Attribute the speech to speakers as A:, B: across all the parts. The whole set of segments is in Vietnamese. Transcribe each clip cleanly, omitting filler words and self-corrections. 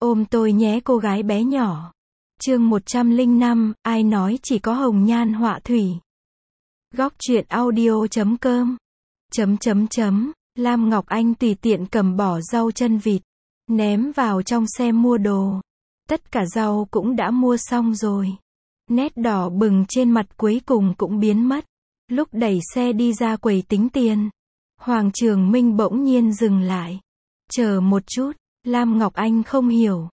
A: Ôm tôi nhé cô gái bé nhỏ. Chương 105, ai nói chỉ có hồng nhan họa thủy. Góc truyện audio.com. Lam Ngọc Anh tùy tiện cầm bỏ rau chân vịt, ném vào trong xe mua đồ. Tất cả rau cũng đã mua xong rồi. Nét đỏ bừng trên mặt cuối cùng cũng biến mất. Lúc đẩy xe đi ra quầy tính tiền, Hoàng Trường Minh bỗng nhiên dừng lại. Chờ một chút, Lam Ngọc Anh không hiểu.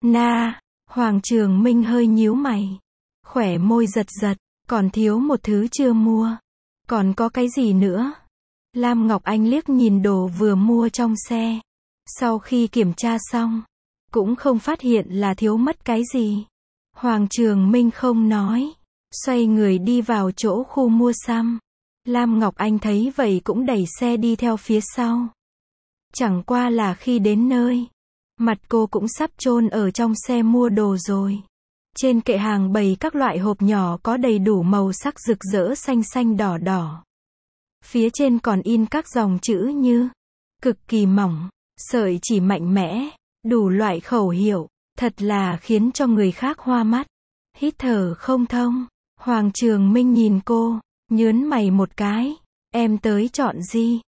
A: Hoàng Trường Minh hơi nhíu mày. Khỏe môi giật giật, còn thiếu một thứ chưa mua. Còn có cái gì nữa? Lam Ngọc Anh liếc nhìn đồ vừa mua trong xe. Sau khi kiểm tra xong, cũng không phát hiện là thiếu mất cái gì. Hoàng Trường Minh không nói, xoay người đi vào chỗ khu mua sắm. Lam Ngọc Anh thấy vậy cũng đẩy xe đi theo phía sau. Chẳng qua là khi đến nơi, mặt cô cũng sắp chôn ở trong xe mua đồ rồi. Trên kệ hàng bày các loại hộp nhỏ có đầy đủ màu sắc rực rỡ xanh xanh đỏ đỏ. Phía trên còn in các dòng chữ như cực kỳ mỏng, sợi chỉ mạnh mẽ, đủ loại khẩu hiệu, thật là khiến cho người khác hoa mắt. Hít thở không thông, Hoàng Trường Minh nhìn cô, nhớn mày một cái. Em tới chọn gì?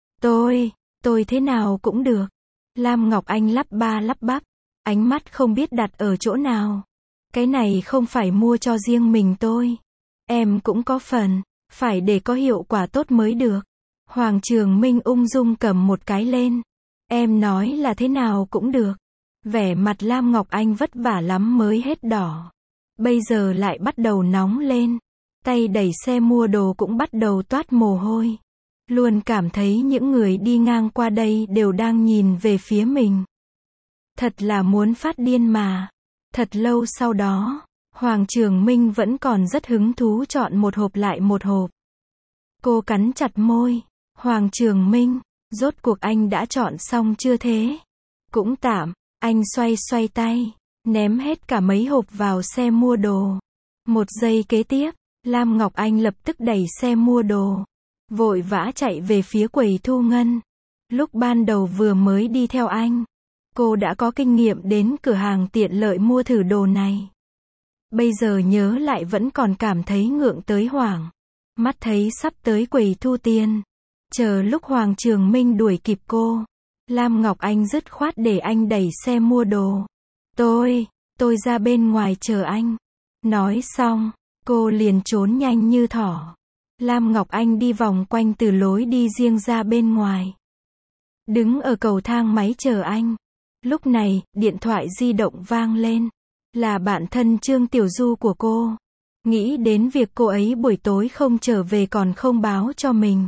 A: Tôi thế nào cũng được. Lam Ngọc Anh lắp ba lắp bắp, ánh mắt không biết đặt ở chỗ nào. Cái này không phải mua cho riêng mình tôi. Em cũng có phần, phải để có hiệu quả tốt mới được. Hoàng Trường Minh ung dung cầm một cái lên. Em nói là thế nào cũng được. Vẻ mặt Lam Ngọc Anh vất vả lắm mới hết đỏ. Bây giờ lại bắt đầu nóng lên. Tay đẩy xe mua đồ cũng bắt đầu toát mồ hôi. Luôn cảm thấy những người đi ngang qua đây đều đang nhìn về phía mình. Thật là muốn phát điên mà. Thật lâu sau đó, Hoàng Trường Minh vẫn còn rất hứng thú chọn một hộp lại một hộp. Cô cắn chặt môi. Hoàng Trường Minh, rốt cuộc anh đã chọn xong chưa thế? Cũng tạm. Anh xoay xoay tay, ném hết cả mấy hộp vào xe mua đồ. Một giây kế tiếp, Lam Ngọc Anh lập tức đẩy xe mua đồ, vội vã chạy về phía quầy thu ngân. Lúc ban đầu vừa mới đi theo anh, cô đã có kinh nghiệm đến cửa hàng tiện lợi mua thử đồ này. Bây giờ nhớ lại vẫn còn cảm thấy ngượng tới hoảng. Mắt thấy sắp tới quầy thu tiền, chờ lúc Hoàng Trường Minh đuổi kịp cô, Lam Ngọc Anh dứt khoát để anh đẩy xe mua đồ. Tôi ra bên ngoài chờ anh. Nói xong, cô liền trốn nhanh như thỏ. Lam Ngọc Anh đi vòng quanh từ lối đi riêng ra bên ngoài. Đứng ở cầu thang máy chờ anh. Lúc này, điện thoại di động vang lên. Là bạn thân Trương Tiểu Du của cô. Nghĩ đến việc cô ấy buổi tối không trở về còn không báo cho mình.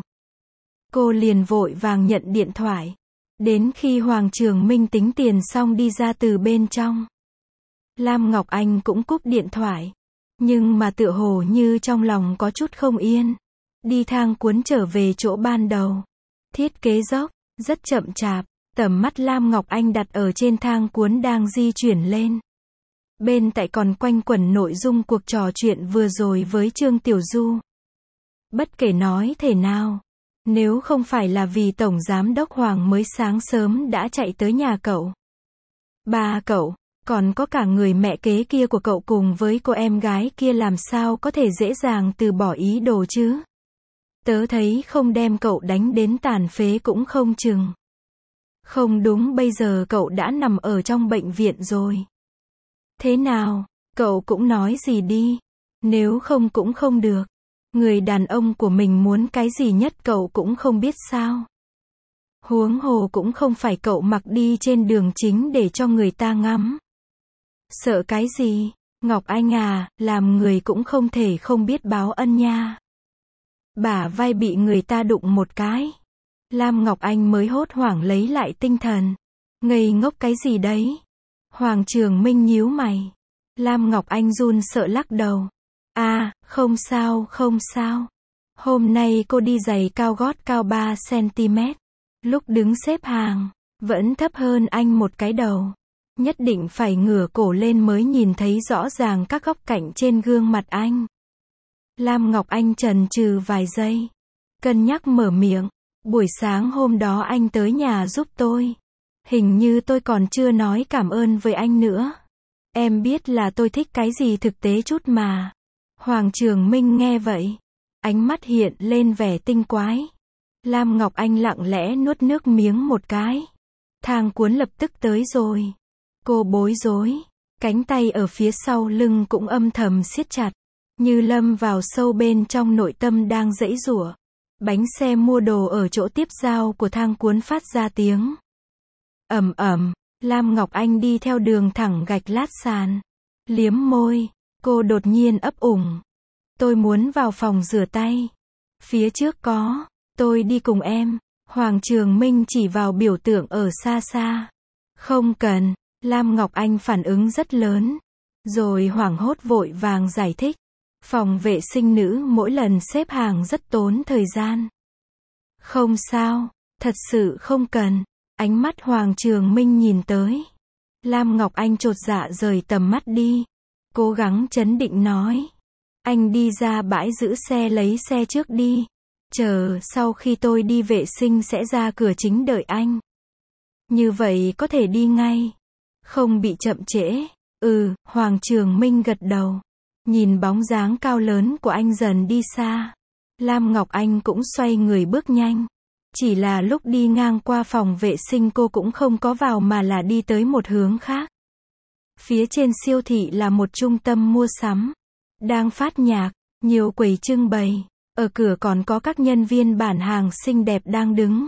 A: Cô liền vội vàng nhận điện thoại. Đến khi Hoàng Trường Minh tính tiền xong đi ra từ bên trong, Lam Ngọc Anh cũng cúp điện thoại. Nhưng mà tựa hồ như trong lòng có chút không yên. Đi thang cuốn trở về chỗ ban đầu. Thiết kế dốc, rất chậm chạp. Tầm mắt Lam Ngọc Anh đặt ở trên thang cuốn đang di chuyển lên. Bên tại còn quanh quẩn nội dung cuộc trò chuyện vừa rồi với Trương Tiểu Du. Bất kể nói thế nào, nếu không phải là vì Tổng Giám đốc Hoàng mới sáng sớm đã chạy tới nhà cậu, ba cậu, còn có cả người mẹ kế kia của cậu cùng với cô em gái kia làm sao có thể dễ dàng từ bỏ ý đồ chứ? Tớ thấy không đem cậu đánh đến tàn phế cũng không chừng. Không đúng, bây giờ cậu đã nằm ở trong bệnh viện rồi. Thế nào, cậu cũng nói gì đi. Nếu không cũng không được. Người đàn ông của mình muốn cái gì nhất cậu cũng không biết sao. Huống hồ cũng không phải cậu mặc đi trên đường chính để cho người ta ngắm. Sợ cái gì? Ngọc Anh à, làm người cũng không thể không biết báo ân nha. Bả vai bị người ta đụng một cái. Lam Ngọc Anh mới hốt hoảng lấy lại tinh thần. Ngây ngốc cái gì đấy? Hoàng Trường Minh nhíu mày. Lam Ngọc Anh run sợ lắc đầu. Không sao, không sao. Hôm nay cô đi giày cao gót cao 3 cm. Lúc đứng xếp hàng, vẫn thấp hơn anh một cái đầu. Nhất định phải ngửa cổ lên mới nhìn thấy rõ ràng các góc cạnh trên gương mặt anh. Lam Ngọc Anh chần chừ vài giây, cân nhắc mở miệng. Buổi sáng hôm đó anh tới nhà giúp tôi. Hình như tôi còn chưa nói cảm ơn với anh nữa. Em biết là tôi thích cái gì thực tế chút mà. Hoàng Trường Minh nghe vậy. Ánh mắt hiện lên vẻ tinh quái. Lam Ngọc Anh lặng lẽ nuốt nước miếng một cái. Thang cuốn lập tức tới rồi. Cô bối rối. Cánh tay ở phía sau lưng cũng âm thầm siết chặt. Như lâm vào sâu bên trong nội tâm đang giãy giụa. Bánh xe mua đồ ở chỗ tiếp giao của thang cuốn phát ra tiếng ầm ầm. Lam Ngọc Anh đi theo đường thẳng gạch lát sàn. Liếm môi. Cô đột nhiên ấp ủng. Tôi muốn vào phòng rửa tay. Phía trước có. Tôi đi cùng em. Hoàng Trường Minh chỉ vào biểu tượng ở xa xa. Không cần. Lam Ngọc Anh phản ứng rất lớn. Rồi hoảng hốt vội vàng giải thích. Phòng vệ sinh nữ mỗi lần xếp hàng rất tốn thời gian. Không sao. Thật sự không cần. Ánh mắt Hoàng Trường Minh nhìn tới. Lam Ngọc Anh chột dạ rời tầm mắt đi. Cố gắng trấn định nói. Anh đi ra bãi giữ xe lấy xe trước đi. Chờ sau khi tôi đi vệ sinh sẽ ra cửa chính đợi anh. Như vậy có thể đi ngay. Không bị chậm trễ. Hoàng Trường Minh gật đầu. Nhìn bóng dáng cao lớn của anh dần đi xa. Lam Ngọc Anh cũng xoay người bước nhanh. Chỉ là lúc đi ngang qua phòng vệ sinh cô cũng không có vào mà là đi tới một hướng khác. Phía trên siêu thị là một trung tâm mua sắm. Đang phát nhạc, nhiều quầy trưng bày. Ở cửa còn có các nhân viên bản hàng xinh đẹp đang đứng.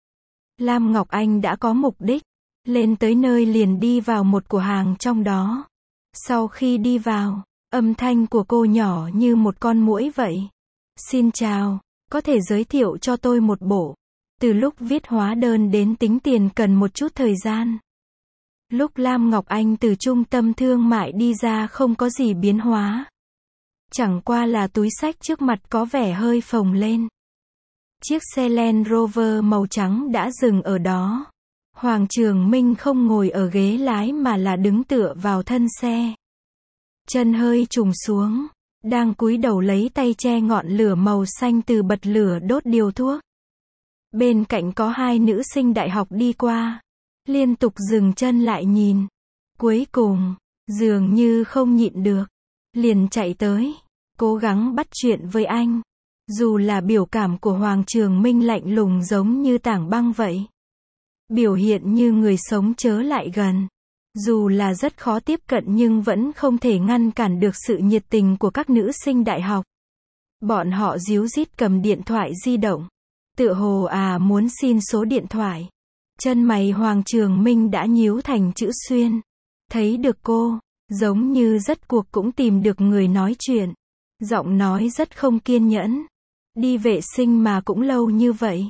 A: Lam Ngọc Anh đã có mục đích. Lên tới nơi liền đi vào một cửa hàng trong đó. Sau khi đi vào, âm thanh của cô nhỏ như một con muỗi vậy. Xin chào, có thể giới thiệu cho tôi một bộ. Từ lúc viết hóa đơn đến tính tiền cần một chút thời gian. Lúc Lam Ngọc Anh từ trung tâm thương mại đi ra không có gì biến hóa. Chẳng qua là túi xách trước mặt có vẻ hơi phồng lên. Chiếc xe Land Rover màu trắng đã dừng ở đó. Hoàng Trường Minh không ngồi ở ghế lái mà là đứng tựa vào thân xe. Chân hơi trùng xuống. Đang cúi đầu lấy tay che ngọn lửa màu xanh từ bật lửa đốt điếu thuốc. Bên cạnh có hai nữ sinh đại học đi qua. Liên tục dừng chân lại nhìn. Cuối cùng, dường như không nhịn được. Liền chạy tới. Cố gắng bắt chuyện với anh. Dù là biểu cảm của Hoàng Trường Minh lạnh lùng giống như tảng băng vậy. Biểu hiện như người sống chớ lại gần. Dù là rất khó tiếp cận nhưng vẫn không thể ngăn cản được sự nhiệt tình của các nữ sinh đại học. Bọn họ díu dít cầm điện thoại di động. Tựa hồ muốn xin số điện thoại. Chân mày Hoàng Trường Minh đã nhíu thành chữ xuyên. Thấy được cô, giống như rất cuộc cũng tìm được người nói chuyện. Giọng nói rất không kiên nhẫn. Đi vệ sinh mà cũng lâu như vậy.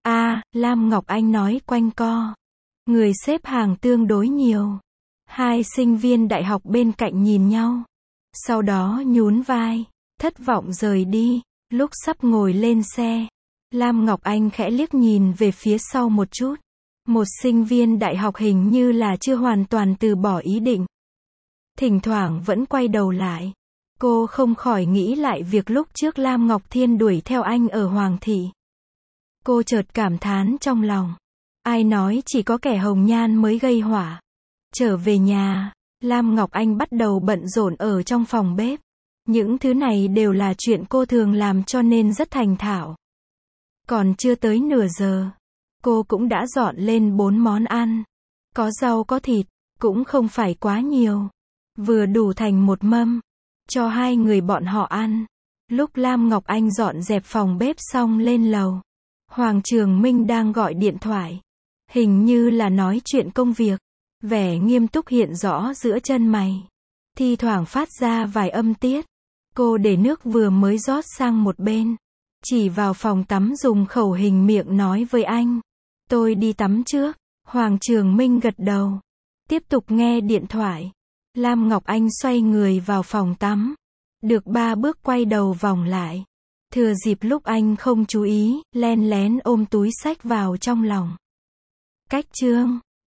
A: Lam Ngọc Anh nói quanh co. Người xếp hàng tương đối nhiều. Hai sinh viên đại học bên cạnh nhìn nhau. Sau đó nhún vai, thất vọng rời đi. Lúc sắp ngồi lên xe, Lam Ngọc Anh khẽ liếc nhìn về phía sau một chút. Một sinh viên đại học hình như là chưa hoàn toàn từ bỏ ý định. Thỉnh thoảng vẫn quay đầu lại. Cô không khỏi nghĩ lại việc lúc trước Lam Ngọc Thiên đuổi theo anh ở Hoàng Thị. Cô chợt cảm thán trong lòng. Ai nói chỉ có kẻ hồng nhan mới gây họa. Trở về nhà, Lam Ngọc Anh bắt đầu bận rộn ở trong phòng bếp. Những thứ này đều là chuyện cô thường làm cho nên rất thành thạo. Còn chưa tới nửa giờ, cô cũng đã dọn lên 4 món ăn. Có rau có thịt, cũng không phải quá nhiều. Vừa đủ thành một mâm, cho hai người bọn họ ăn. Lúc Lam Ngọc Anh dọn dẹp phòng bếp xong lên lầu. Hoàng Trường Minh đang gọi điện thoại. Hình như là nói chuyện công việc. Vẻ nghiêm túc hiện rõ giữa chân mày. Thi thoảng phát ra vài âm tiết. Cô để nước vừa mới rót sang một bên. Chỉ vào phòng tắm dùng khẩu hình miệng nói với anh. Tôi đi tắm trước. Hoàng Trường Minh gật đầu. Tiếp tục nghe điện thoại. Lam Ngọc Anh xoay người vào phòng tắm. Được 3 bước quay đầu vòng lại. Thừa dịp lúc anh không chú ý, len lén ôm túi xách vào trong lòng. Cách chương